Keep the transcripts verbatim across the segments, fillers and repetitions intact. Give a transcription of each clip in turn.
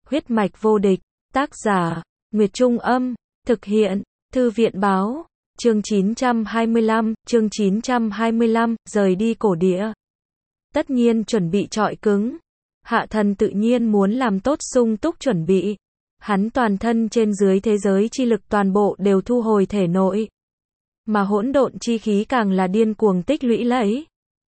Huyết mạch vô địch, tác giả, Nguyệt Trung Âm, thực hiện, Thư viện Báo, chương chín trăm hai mươi lăm, chương chín trăm hai mươi lăm, rời đi cổ địa. Tất nhiên chuẩn bị trọi cứng. Hạ thần tự nhiên muốn làm tốt sung túc chuẩn bị. Hắn toàn thân trên dưới thế giới chi lực toàn bộ đều thu hồi thể nội. Mà hỗn độn chi khí càng là điên cuồng tích lũy lấy.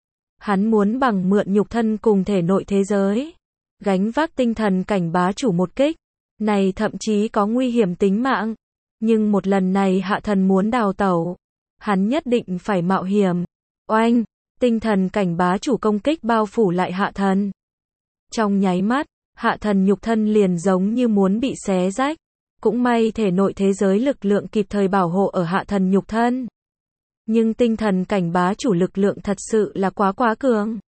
Hắn muốn bằng mượn nhục thân cùng thể nội thế giới, gánh vác tinh thần cảnh bá chủ một kích. Này thậm chí có nguy hiểm tính mạng. Nhưng một lần này hạ thần muốn đào tẩu. Hắn nhất định phải mạo hiểm. Oanh, tinh thần cảnh bá chủ công kích bao phủ lại hạ thần. Trong nháy mắt, hạ thần nhục thân liền giống như muốn bị xé rách. Cũng may thể nội thế giới lực lượng kịp thời bảo hộ ở hạ thần nhục thân. Nhưng tinh thần cảnh bá chủ lực lượng thật sự là quá quá cường.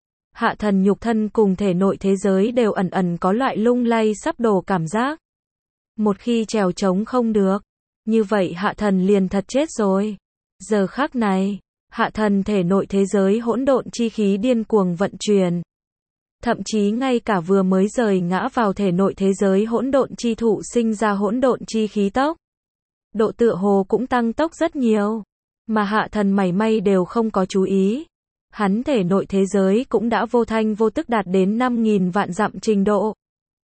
Hạ thần nhục thân cùng thể nội thế giới đều ẩn ẩn có loại lung lay sắp đổ cảm giác. Một khi trèo trống không được, như vậy hạ thần liền thật chết rồi. Giờ khắc này, hạ thần thể nội thế giới hỗn độn chi khí điên cuồng vận chuyển. Thậm chí ngay cả vừa mới rời ngã vào thể nội thế giới hỗn độn chi thụ sinh ra hỗn độn chi khí tốc. Độ tựa hồ cũng tăng tốc rất nhiều. Mà hạ thần mảy may đều không có chú ý. Hắn thể nội thế giới cũng đã vô thanh vô tức đạt đến năm nghìn vạn dặm trình độ.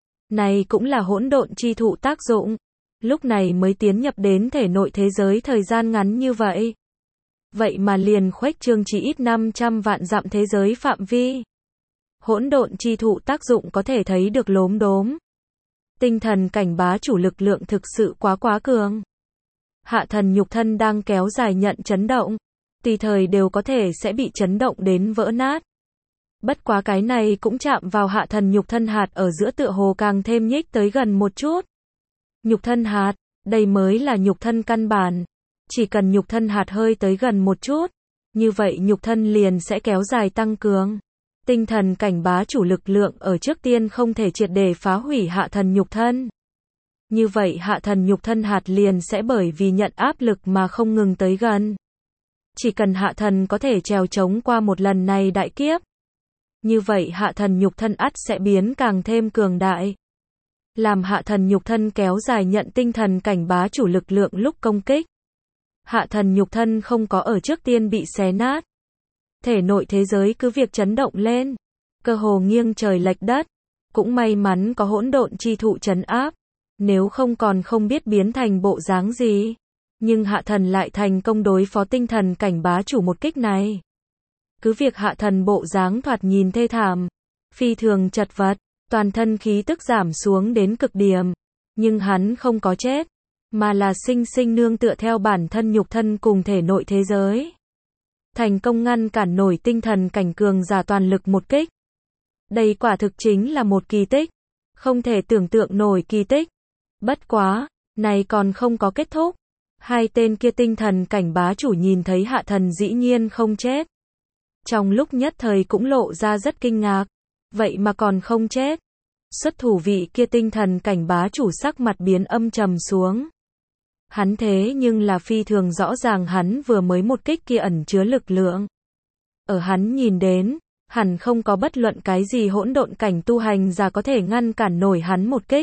Này cũng là hỗn độn chi thụ tác dụng. Lúc này mới tiến nhập đến thể nội thế giới thời gian ngắn như vậy. Vậy mà liền khuếch trương chỉ ít năm trăm vạn dặm thế giới phạm vi. Hỗn độn chi thụ tác dụng có thể thấy được lốm đốm. Tinh thần cảnh bá chủ lực lượng thực sự quá quá cường. Hạ thần nhục thân đang kéo dài nhận chấn động. Tùy thời đều có thể sẽ bị chấn động đến vỡ nát. Bất quá cái này cũng chạm vào hạ thần nhục thân hạt ở giữa tựa hồ càng thêm nhích tới gần một chút. Nhục thân hạt, đây mới là nhục thân căn bản. Chỉ cần nhục thân hạt hơi tới gần một chút, như vậy nhục thân liền sẽ kéo dài tăng cường. Tinh thần cảnh bá chủ lực lượng ở trước tiên không thể triệt để phá hủy hạ thần nhục thân. Như vậy hạ thần nhục thân hạt liền sẽ bởi vì nhận áp lực mà không ngừng tới gần. Chỉ cần hạ thần có thể trèo trống qua một lần này đại kiếp. Như vậy hạ thần nhục thân ắt sẽ biến càng thêm cường đại. Làm hạ thần nhục thân kéo dài nhận tinh thần cảnh bá chủ lực lượng lúc công kích. Hạ thần nhục thân không có ở trước tiên bị xé nát. Thể nội thế giới cứ việc chấn động lên. Cơ hồ nghiêng trời lệch đất. Cũng may mắn có hỗn độn chi thụ trấn áp. Nếu không còn không biết biến thành bộ dáng gì. Nhưng hạ thần lại thành công đối phó tinh thần cảnh bá chủ một kích này. Cứ việc hạ thần bộ dáng thoạt nhìn thê thảm. Phi thường chật vật. Toàn thân khí tức giảm xuống đến cực điểm. Nhưng hắn không có chết. Mà là sinh sinh nương tựa theo bản thân nhục thân cùng thể nội thế giới. Thành công ngăn cản nổi tinh thần cảnh cường giả toàn lực một kích. Đây quả thực chính là một kỳ tích. Không thể tưởng tượng nổi kỳ tích. Bất quá, này còn không có kết thúc. Hai tên kia tinh thần cảnh bá chủ nhìn thấy hạ thần dĩ nhiên không chết. Trong lúc nhất thời cũng lộ ra rất kinh ngạc. Vậy mà còn không chết. Xuất thủ vị kia tinh thần cảnh bá chủ sắc mặt biến âm trầm xuống. Hắn thế nhưng là phi thường rõ ràng hắn vừa mới một kích kia ẩn chứa lực lượng. Ở hắn nhìn đến, hẳn không có bất luận cái gì hỗn độn cảnh tu hành giả có thể ngăn cản nổi hắn một kích.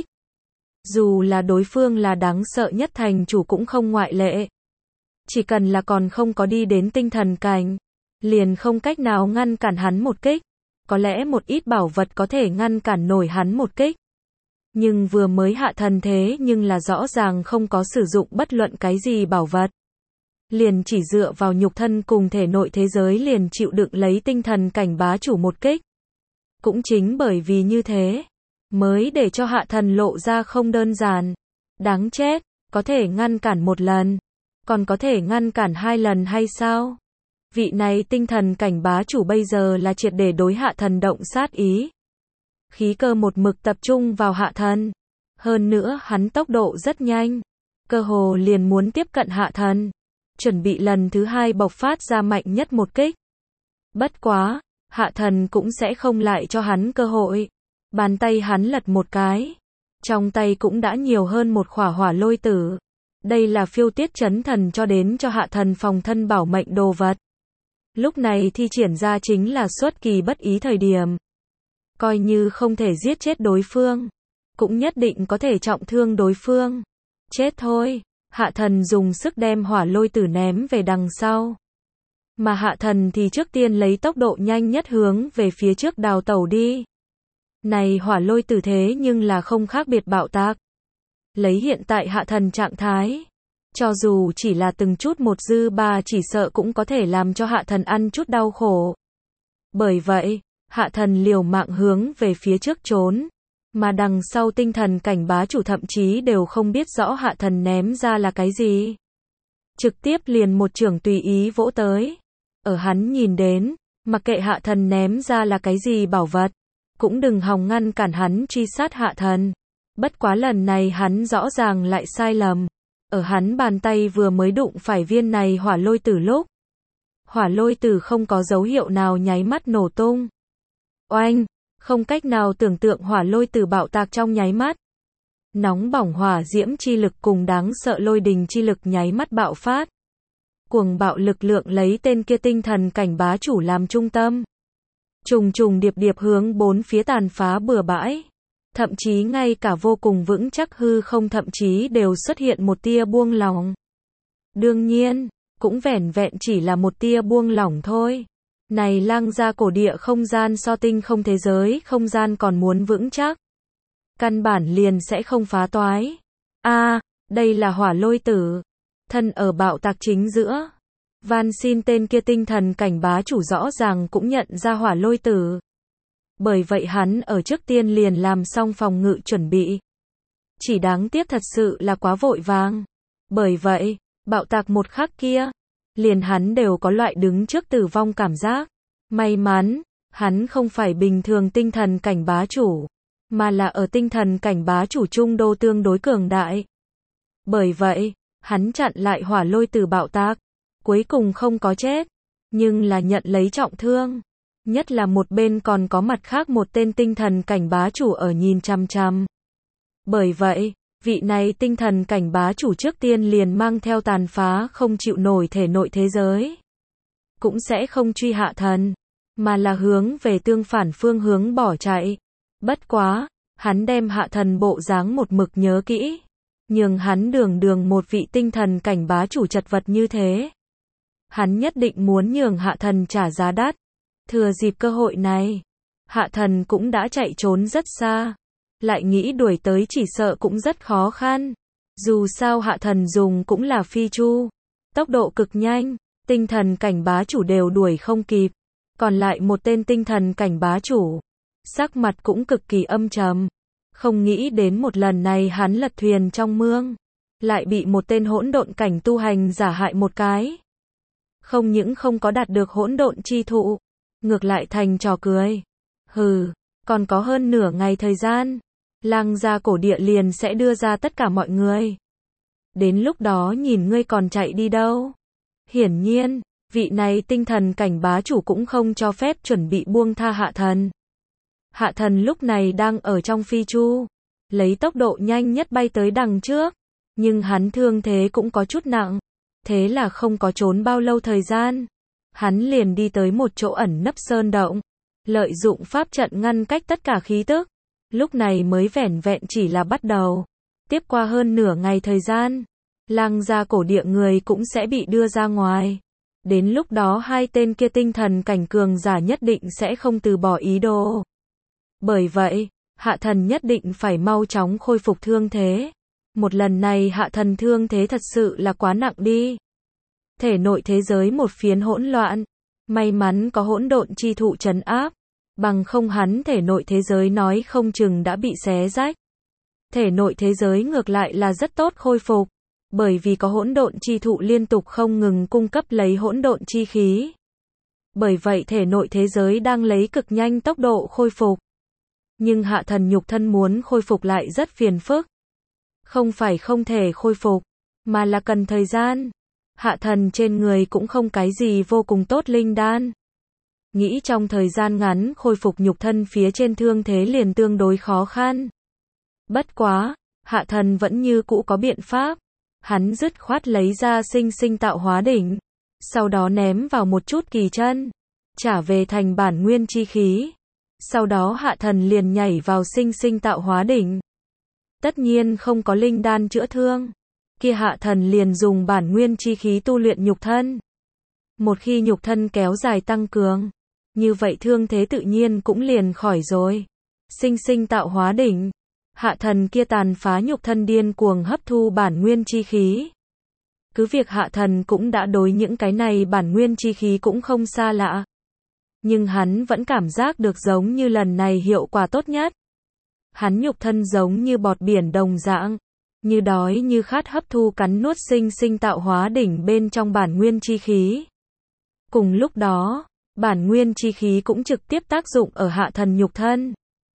Dù là đối phương là đáng sợ nhất thành chủ cũng không ngoại lệ. Chỉ cần là còn không có đi đến tinh thần cảnh, liền không cách nào ngăn cản hắn một kích. Có lẽ một ít bảo vật có thể ngăn cản nổi hắn một kích. Nhưng vừa mới hạ thần thế nhưng là rõ ràng không có sử dụng bất luận cái gì bảo vật. Liền chỉ dựa vào nhục thân cùng thể nội thế giới liền chịu đựng lấy tinh thần cảnh bá chủ một kích. Cũng chính bởi vì như thế, mới để cho hạ thần lộ ra không đơn giản. Đáng chết, có thể ngăn cản một lần, còn có thể ngăn cản hai lần hay sao? Vị này tinh thần cảnh bá chủ bây giờ là triệt để đối hạ thần động sát ý. Khí cơ một mực tập trung vào hạ thần. Hơn nữa hắn tốc độ rất nhanh. Cơ hồ liền muốn tiếp cận hạ thần. Chuẩn bị lần thứ hai bộc phát ra mạnh nhất một kích. Bất quá, hạ thần cũng sẽ không lại cho hắn cơ hội. Bàn tay hắn lật một cái. Trong tay cũng đã nhiều hơn một khỏa hỏa lôi tử. Đây là phiêu tiết chấn thần cho đến cho hạ thần phòng thân bảo mệnh đồ vật. Lúc này thi triển ra chính là xuất kỳ bất ý thời điểm. Coi như không thể giết chết đối phương. cũng nhất định có thể trọng thương đối phương. Chết thôi. Hạ thần dùng sức đem hỏa lôi tử ném về đằng sau. Mà hạ thần thì trước tiên lấy tốc độ nhanh nhất hướng về phía trước đào tẩu đi. Này hỏa lôi tử thế nhưng là không khác biệt bạo tạc. Lấy hiện tại hạ thần trạng thái, cho dù chỉ là từng chút một dư ba chỉ sợ cũng có thể làm cho hạ thần ăn chút đau khổ. Bởi vậy, hạ thần liều mạng hướng về phía trước trốn. Mà đằng sau tinh thần cảnh bá chủ thậm chí đều không biết rõ hạ thần ném ra là cái gì. Trực tiếp liền một chưởng tùy ý vỗ tới. Ở hắn nhìn đến, mặc kệ hạ thần ném ra là cái gì bảo vật, cũng đừng hòng ngăn cản hắn truy sát hạ thần. Bất quá lần này hắn rõ ràng lại sai lầm. Ở hắn bàn tay vừa mới đụng phải viên này hỏa lôi tử lúc, hỏa lôi tử không có dấu hiệu nào nháy mắt nổ tung. Oanh, không cách nào tưởng tượng hỏa lôi tử bạo tạc trong nháy mắt. Nóng bỏng hỏa diễm chi lực cùng đáng sợ lôi đình chi lực nháy mắt bạo phát. Cuồng bạo lực lượng lấy tên kia tinh thần cảnh bá chủ làm trung tâm. Trùng trùng điệp điệp hướng bốn phía tàn phá bừa bãi. Thậm chí ngay cả vô cùng vững chắc hư không thậm chí đều xuất hiện một tia buông lỏng. Đương nhiên, cũng vẻn vẹn chỉ là một tia buông lỏng thôi. Này lang gia cổ địa không gian so tinh không thế giới không gian còn muốn vững chắc. Căn bản liền sẽ không phá toái. A, à, đây là hỏa lôi tử. Thân ở bạo tạc chính giữa. Van xin tên kia tinh thần cảnh bá chủ rõ ràng cũng nhận ra hỏa lôi tử. Bởi vậy hắn ở trước tiên liền làm xong phòng ngự chuẩn bị. Chỉ đáng tiếc thật sự là quá vội vàng. Bởi vậy, bạo tạc một khắc kia, liền hắn đều có loại đứng trước tử vong cảm giác. May mắn, hắn không phải bình thường tinh thần cảnh bá chủ, mà là ở tinh thần cảnh bá chủ trung đô tương đối cường đại. Bởi vậy, hắn chặn lại hỏa lôi tử bạo tạc, cuối cùng không có chết, nhưng là nhận lấy trọng thương. Nhất là một bên còn có mặt khác một tên tinh thần cảnh bá chủ ở nhìn chằm chằm. Bởi vậy, vị này tinh thần cảnh bá chủ trước tiên liền mang theo tàn phá không chịu nổi thể nội thế giới. Cũng sẽ không truy hạ thần, mà là hướng về tương phản phương hướng bỏ chạy. Bất quá, hắn đem hạ thần bộ dáng một mực nhớ kỹ. Nhưng hắn đường đường một vị tinh thần cảnh bá chủ chật vật như thế. Hắn nhất định muốn nhường hạ thần trả giá đắt. Thừa dịp cơ hội này, hạ thần cũng đã chạy trốn rất xa. Lại nghĩ đuổi tới chỉ sợ cũng rất khó khăn. Dù sao hạ thần dùng cũng là phi chu. Tốc độ cực nhanh, tinh thần cảnh bá chủ đều đuổi không kịp. Còn lại một tên tinh thần cảnh bá chủ. Sắc mặt cũng cực kỳ âm trầm. Không nghĩ đến một lần này hắn lật thuyền trong mương. Lại bị một tên hỗn độn cảnh tu hành giả hại một cái. Không những không có đạt được hỗn độn chi thụ. Ngược lại thành trò cười. Hừ, còn có hơn nửa ngày thời gian. Lang gia cổ địa liền sẽ đưa ra tất cả mọi người. Đến lúc đó nhìn ngươi còn chạy đi đâu. Hiển nhiên, vị này tinh thần cảnh bá chủ cũng không cho phép chuẩn bị buông tha hạ thần. Hạ thần lúc này đang ở trong phi chu. Lấy tốc độ nhanh nhất bay tới đằng trước. Nhưng hắn thương thế cũng có chút nặng. Thế là không có trốn bao lâu thời gian. Hắn liền đi tới một chỗ ẩn nấp sơn động. Lợi dụng pháp trận ngăn cách tất cả khí tức. Lúc này mới vẻn vẹn chỉ là bắt đầu. Tiếp qua hơn nửa ngày thời gian. Lang gia cổ địa người cũng sẽ bị đưa ra ngoài. Đến lúc đó hai tên kia tinh thần cảnh cường giả nhất định sẽ không từ bỏ ý đồ. Bởi vậy, hạ thần nhất định phải mau chóng khôi phục thương thế. Một lần này hạ thần thương thế thật sự là quá nặng đi. Thể nội thế giới một phiến hỗn loạn. May mắn có hỗn độn chi thụ trấn áp. Bằng không hắn thể nội thế giới nói không chừng đã bị xé rách. Thể nội thế giới ngược lại là rất tốt khôi phục. Bởi vì có hỗn độn chi thụ liên tục không ngừng cung cấp lấy hỗn độn chi khí. Bởi vậy thể nội thế giới đang lấy cực nhanh tốc độ khôi phục. Nhưng hạ thần nhục thân muốn khôi phục lại rất phiền phức. Không phải không thể khôi phục, mà là cần thời gian. Hạ thần trên người cũng không cái gì vô cùng tốt linh đan. Nghĩ trong thời gian ngắn khôi phục nhục thân phía trên thương thế liền tương đối khó khăn. Bất quá, hạ thần vẫn như cũ có biện pháp. Hắn dứt khoát lấy ra sinh sinh tạo hóa đỉnh. Sau đó ném vào một chút kỳ chân. Trả về thành bản nguyên chi khí. Sau đó hạ thần liền nhảy vào sinh sinh tạo hóa đỉnh. Tất nhiên không có linh đan chữa thương. Kia hạ thần liền dùng bản nguyên chi khí tu luyện nhục thân. Một khi nhục thân kéo dài tăng cường, như vậy thương thế tự nhiên cũng liền khỏi rồi. Sinh sinh tạo hóa đỉnh. Hạ thần kia tàn phá nhục thân điên cuồng hấp thu bản nguyên chi khí. Cứ việc hạ thần cũng đã đối những cái này bản nguyên chi khí cũng không xa lạ. Nhưng hắn vẫn cảm giác được giống như lần này hiệu quả tốt nhất. Hắn nhục thân giống như bọt biển đồng dạng, như đói như khát hấp thu cắn nuốt sinh sinh tạo hóa đỉnh bên trong bản nguyên chi khí. Cùng lúc đó, bản nguyên chi khí cũng trực tiếp tác dụng ở hạ thần nhục thân.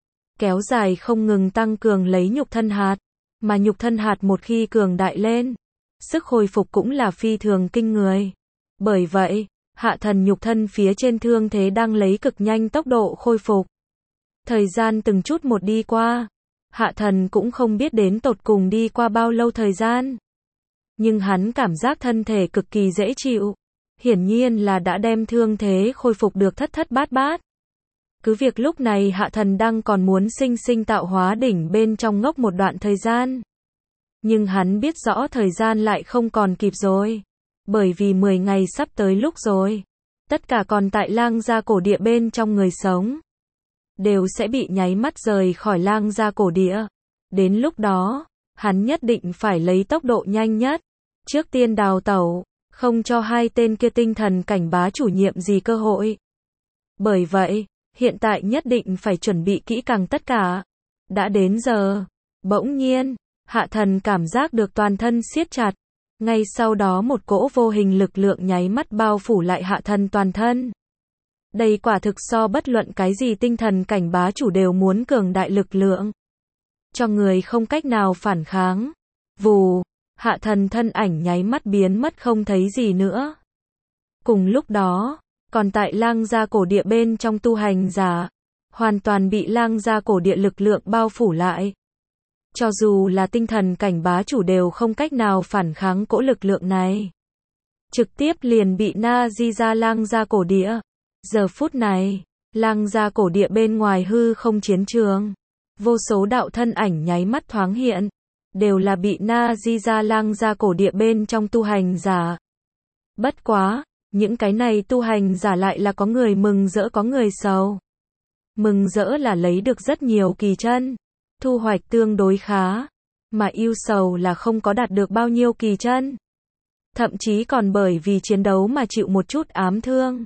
Kéo dài không ngừng tăng cường lấy nhục thân hạt, mà nhục thân hạt một khi cường đại lên, sức hồi phục cũng là phi thường kinh người. Bởi vậy, hạ thần nhục thân phía trên thương thế đang lấy cực nhanh tốc độ khôi phục. Thời gian từng chút một đi qua, hạ thần cũng không biết đến tột cùng đi qua bao lâu thời gian. Nhưng hắn cảm giác thân thể cực kỳ dễ chịu. Hiển nhiên là đã đem thương thế khôi phục được thất thất bát bát. Cứ việc lúc này hạ thần đang còn muốn sinh sinh tạo hóa đỉnh bên trong ngốc một đoạn thời gian. Nhưng hắn biết rõ thời gian lại không còn kịp rồi. Bởi vì mười ngày sắp tới lúc rồi. Tất cả còn tại lang gia cổ địa bên trong người sống đều sẽ bị nháy mắt rời khỏi lang gia cổ địa. Đến lúc đó, hắn nhất định phải lấy tốc độ nhanh nhất. Trước tiên đào tẩu, không cho hai tên kia tinh thần cảnh bá chủ nhiệm gì cơ hội. Bởi vậy, hiện tại nhất định phải chuẩn bị kỹ càng tất cả. Đã đến giờ, bỗng nhiên, hạ thần cảm giác được toàn thân siết chặt. Ngay sau đó một cỗ vô hình lực lượng nháy mắt bao phủ lại hạ thần toàn thân. Đây quả thực so bất luận cái gì tinh thần cảnh bá chủ đều muốn cường đại lực lượng. Cho người không cách nào phản kháng. Vù, hạ thần thân ảnh nháy mắt biến mất không thấy gì nữa. Cùng lúc đó, còn tại lang gia cổ địa bên trong tu hành giả, hoàn toàn bị lang gia cổ địa lực lượng bao phủ lại. Cho dù là tinh thần cảnh bá chủ đều không cách nào phản kháng cỗ lực lượng này. Trực tiếp liền bị na di ra lang gia cổ địa. Giờ phút này, lang gia cổ địa bên ngoài hư không chiến trường. Vô số đạo thân ảnh nháy mắt thoáng hiện. Đều là bị na di ra lang gia cổ địa bên trong tu hành giả. Bất quá, những cái này tu hành giả lại là có người mừng rỡ có người sầu. Mừng rỡ là lấy được rất nhiều kỳ chân. Thu hoạch tương đối khá. Mà ưu sầu là không có đạt được bao nhiêu kỳ chân. Thậm chí còn bởi vì chiến đấu mà chịu một chút ám thương.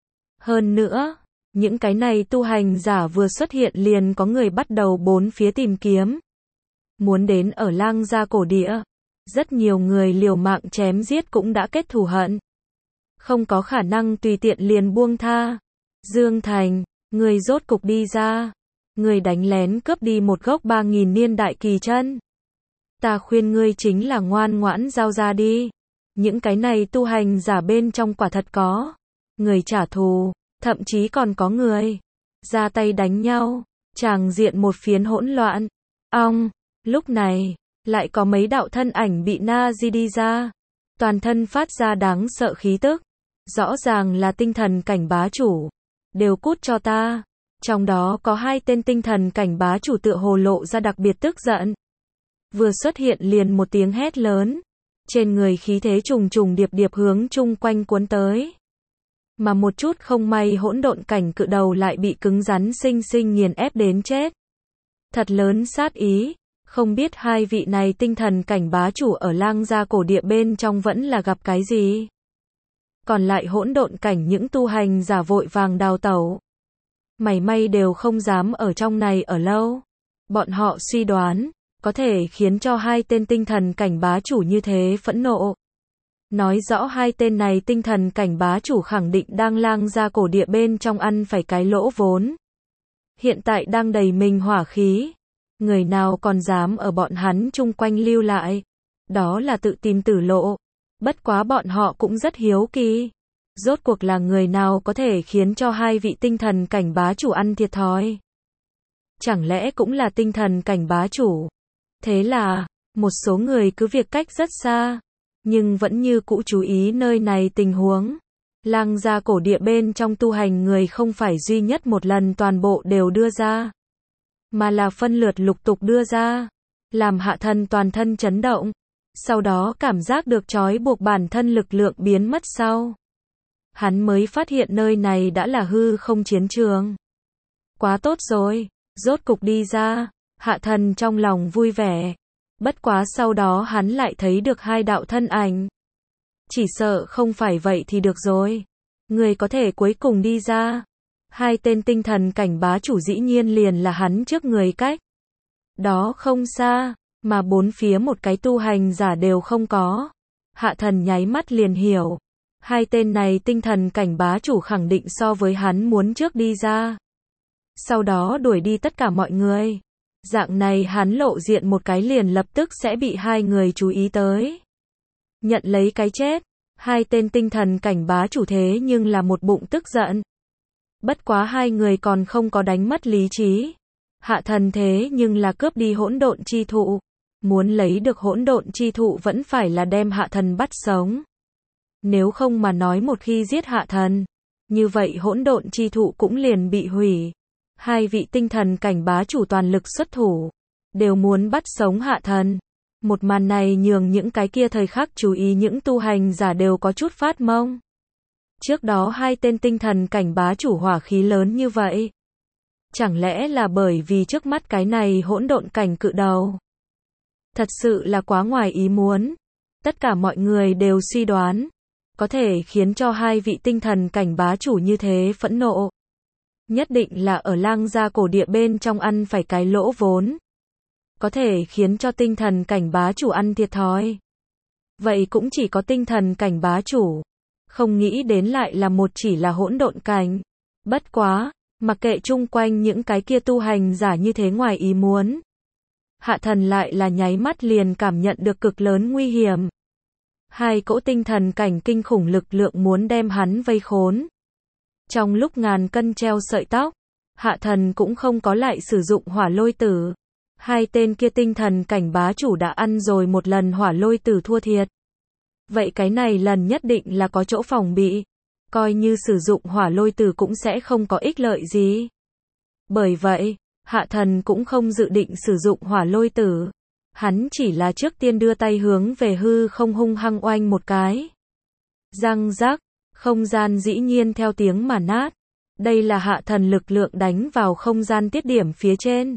Hơn nữa, những cái này tu hành giả vừa xuất hiện liền có người bắt đầu bốn phía tìm kiếm. Muốn đến ở lang gia cổ địa. Rất nhiều người liều mạng chém giết cũng đã kết thù hận. Không có khả năng tùy tiện liền buông tha. Dương Thành, người rốt cục đi ra. Người đánh lén cướp đi một gốc ba nghìn niên đại kỳ chân. Ta khuyên ngươi chính là ngoan ngoãn giao ra đi. Những cái này tu hành giả bên trong quả thật có người trả thù, thậm chí còn có người ra tay đánh nhau, tràng diện một phiến hỗn loạn. Ong, lúc này, lại có mấy đạo thân ảnh bị na di đi ra, toàn thân phát ra đáng sợ khí tức, rõ ràng là tinh thần cảnh bá chủ, đều cút cho ta. Trong đó có hai tên tinh thần cảnh bá chủ tựa hồ lộ ra đặc biệt tức giận. Vừa xuất hiện liền một tiếng hét lớn, trên người khí thế trùng trùng điệp điệp hướng chung quanh cuốn tới. Mà một chút không may hỗn độn cảnh cự đầu lại bị cứng rắn sinh sinh nghiền ép đến chết. Thật lớn sát ý, không biết hai vị này tinh thần cảnh bá chủ ở lang gia cổ địa bên trong vẫn là gặp cái gì. Còn lại hỗn độn cảnh những tu hành giả vội vàng đào tẩu. Mảy may đều không dám ở trong này ở lâu. Bọn họ suy đoán, có thể khiến cho hai tên tinh thần cảnh bá chủ như thế phẫn nộ. Nói rõ hai tên này tinh thần cảnh bá chủ khẳng định đang lang gia cổ địa bên trong ăn phải cái lỗ vốn. Hiện tại đang đầy mình hỏa khí. Người nào còn dám ở bọn hắn chung quanh lưu lại. Đó là tự tìm tử lộ. Bất quá bọn họ cũng rất hiếu kỳ. Rốt cuộc là người nào có thể khiến cho hai vị tinh thần cảnh bá chủ ăn thiệt thòi? Chẳng lẽ cũng là tinh thần cảnh bá chủ? Thế là, một số người cứ việc cách rất xa, nhưng vẫn như cũ chú ý nơi này tình huống. Lang gia cổ địa bên trong tu hành người không phải duy nhất một lần toàn bộ đều đưa ra, mà là phân lượt lục tục đưa ra. làm hạ thần toàn thân chấn động. Sau đó cảm giác được trói buộc bản thân lực lượng biến mất sau. Hắn mới phát hiện nơi này đã là hư không chiến trường. Quá tốt rồi, rốt cục đi ra, hạ thần trong lòng vui vẻ. Bất quá sau đó hắn lại thấy được hai đạo thân ảnh. Chỉ sợ không phải vậy thì được rồi. Người có thể cuối cùng đi ra. Hai tên tinh thần cảnh bá chủ dĩ nhiên liền là hắn trước người cách. Đó không xa, mà bốn phía một cái tu hành giả đều không có. Hạ thần nháy mắt liền hiểu. Hai tên này tinh thần cảnh bá chủ khẳng định so với hắn muốn trước đi ra. Sau đó đuổi đi tất cả mọi người. Dạng này hắn lộ diện một cái liền lập tức sẽ bị hai người chú ý tới. Nhận lấy cái chết. Hai tên tinh thần cảnh bá chủ thế nhưng là một bụng tức giận. Bất quá hai người còn không có đánh mất lý trí. Hạ thần thế nhưng là cướp đi hỗn độn chi thụ. Muốn lấy được hỗn độn chi thụ vẫn phải là đem hạ thần bắt sống. Nếu không mà nói một khi giết hạ thần, như vậy hỗn độn chi thụ cũng liền bị hủy. Hai vị tinh thần cảnh bá chủ toàn lực xuất thủ, đều muốn bắt sống hạ thần. Một màn này nhường những cái kia thời khắc chú ý những tu hành giả đều có chút phát mông. Trước đó hai tên tinh thần cảnh bá chủ hỏa khí lớn như vậy. Chẳng lẽ là bởi vì trước mắt cái này hỗn độn cảnh cự đầu? Thật sự là quá ngoài ý muốn. Tất cả mọi người đều suy đoán. Có thể khiến cho hai vị tinh thần cảnh bá chủ như thế phẫn nộ. Nhất định là ở lang gia cổ địa bên trong ăn phải cái lỗ vốn. Có thể khiến cho tinh thần cảnh bá chủ ăn thiệt thòi. Vậy cũng chỉ có tinh thần cảnh bá chủ. Không nghĩ đến lại là một chỉ là hỗn độn cảnh. Bất quá, mặc kệ chung quanh những cái kia tu hành giả như thế ngoài ý muốn. Hạ thần lại là nháy mắt liền cảm nhận được cực lớn nguy hiểm. Hai cỗ tinh thần cảnh kinh khủng lực lượng muốn đem hắn vây khốn. Trong lúc ngàn cân treo sợi tóc, hạ thần cũng không có lại sử dụng hỏa lôi tử. Hai tên kia tinh thần cảnh bá chủ đã ăn rồi một lần hỏa lôi tử thua thiệt. Vậy cái này lần nhất định là có chỗ phòng bị. Coi như sử dụng hỏa lôi tử cũng sẽ không có ích lợi gì. Bởi vậy, hạ thần cũng không dự định sử dụng hỏa lôi tử. Hắn chỉ là trước tiên đưa tay hướng về hư không hung hăng oanh một cái. Răng rắc, không gian dĩ nhiên theo tiếng mà nát. Đây là hạ thần lực lượng đánh vào không gian tiết điểm phía trên.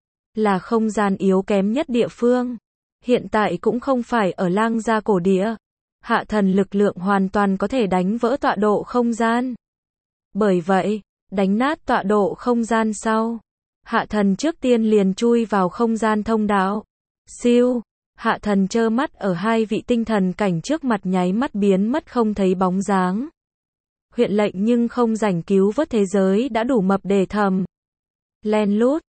Là không gian yếu kém nhất địa phương. Hiện tại cũng không phải ở lang gia cổ địa. Hạ thần lực lượng hoàn toàn có thể đánh vỡ tọa độ không gian. Bởi vậy, đánh nát tọa độ không gian sau. Hạ thần trước tiên liền chui vào không gian thông đạo. Siêu, hạ thần trơ mắt ở hai vị tinh thần cảnh trước mặt nháy mắt biến mất không thấy bóng dáng. Huyện lệnh nhưng không rảnh cứu vớt thế giới đã đủ mập để thầm. Len lút,